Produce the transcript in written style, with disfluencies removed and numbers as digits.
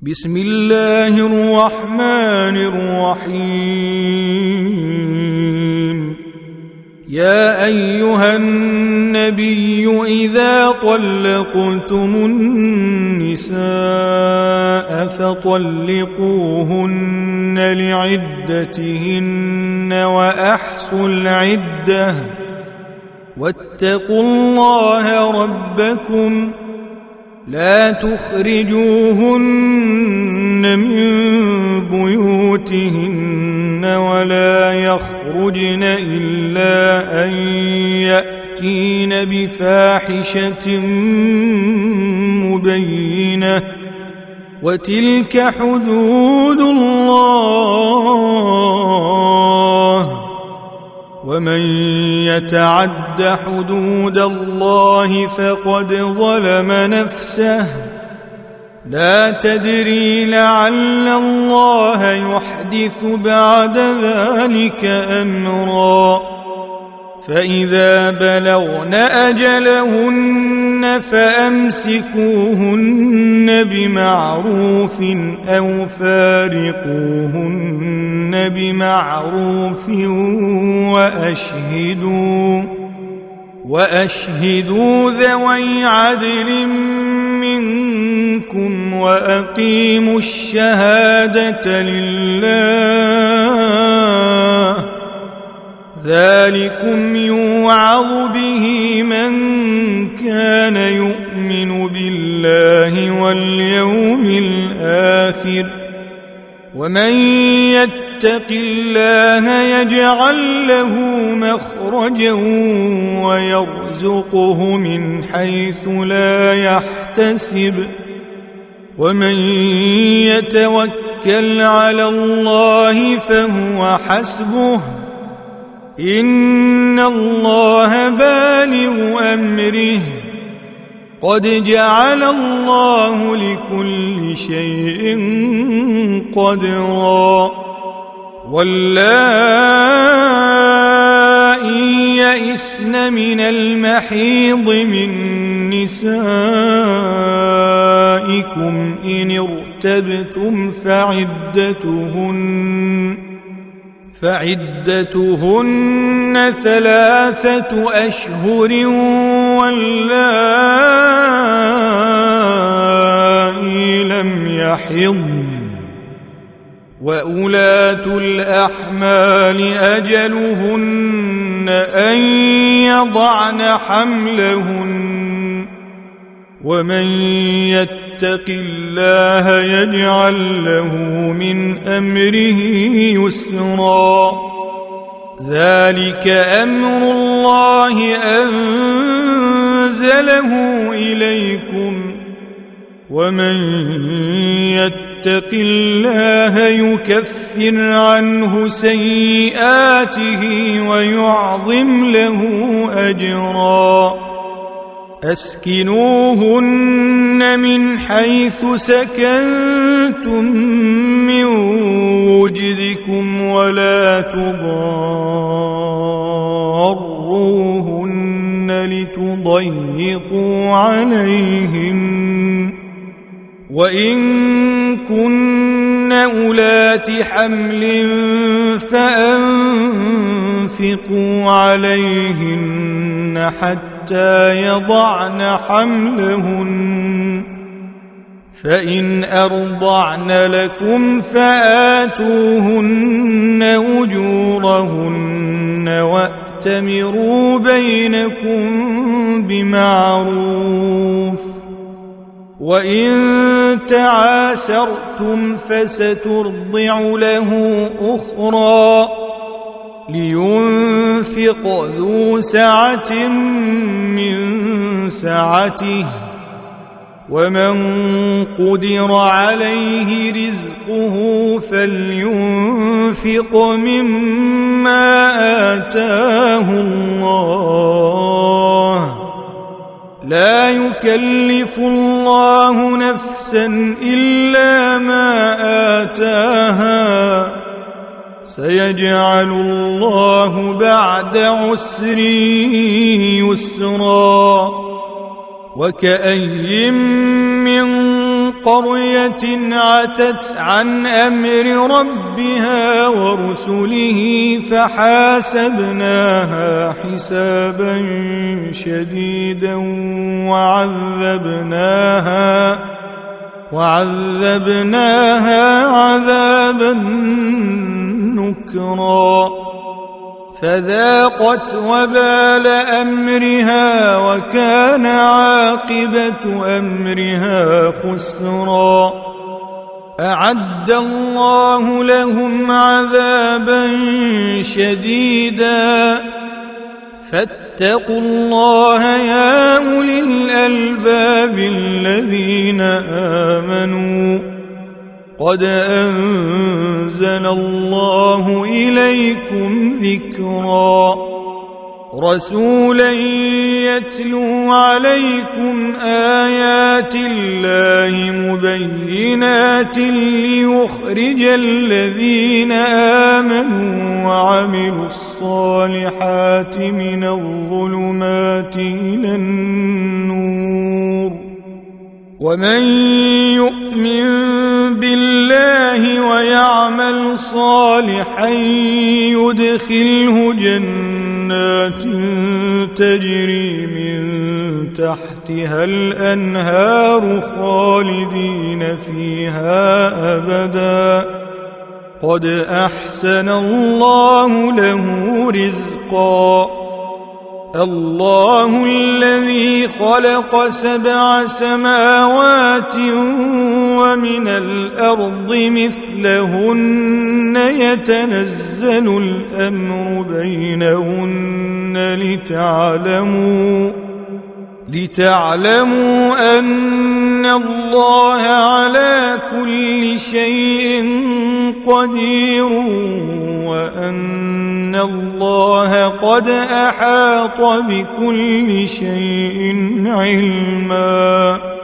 بسم الله الرحمن الرحيم. يا أيها النبي إذا طلقتم النساء فطلقوهن لعدتهن وأحصوا العدة واتقوا الله ربكم لا تخرجوهن من بيوتهن ولا يخرجن إلا أن يأتين بفاحشة مبينة وتلك حدود الله ومن يتعد حدود الله فقد ظلم نفسه لا تدري لعل الله يحدث بعد ذلك أمرا فإذا بلغن أجلهن فأمسكوهن بمعروف أو فارقوهن بمعروف وأشهدوا ذوي عدل منكم وأقيموا الشهادة لله ذلكم يوعظ به من كان يؤمن بالله واليوم الآخر ومن يتق الله يجعل له مخرجا ويرزقه من حيث لا يحتسب ومن يتوكل على الله فهو حسبه إن الله بالغ أمره قد جعل الله لكل شيء قدرا واللائي يئسن من المحيض من نسائكم إن ارتبتم فعدتهن 3 أشهر واللائي لم يحضن وأولاة الأحمال أجلهن أن يضعن حملهن ومن يتق الله يجعل له من أمره يسرا ذلك أمر الله أنزله إليكم ومن يتق الله يكفر عنه سيئاته ويعظم له أجرا أسكنوهن من حيث سكنتم من وجدكم ولا تضاروهن لتضيقوا عليهن وإن كن أولات حمل فأنفقوا عليهن حتى يضعن حملهن فإن أرضعن لكم فآتوهن أجورهن وأتمروا بينكم بمعروف وإن تعاسرتم فسترضع له أخرى لينفق ذو سعة من سعته ومن قدر عليه رزقه فلينفق مما آتاه الله لا يكلف الله نفسا إلا ما آتاها سيجعل الله بعد عسر يسرا وكأي من قرية عتت عن أمر ربها ورسله فحاسبناها حسابا شديدا وعذبناها عذابا نكرا فذاقت وبال أمرها وكان عاقبة أمرها خسرا أعد الله لهم عذابا شديدا فاتقوا الله يا أولي الألباب الذين آمنوا قد أنزل الله إليكم ذكرا رسولا يتلو عليكم آيات الله مبينات ليخرج الذين آمنوا وعملوا الصالحات من الظلمات إلى النور ومن يؤمن بالله ويعمل صالحا يدخله جنات تجري من تحتها الأنهار خالدين فيها أبدا قد أحسن الله له رزقا الله الذي خلق 7 سماوات ومن الأرض مثلهن يتنزل الأمر بينهن لتعلموا أن الله على كل شيء قدير وأن الله قد أحاط بكل شيء علما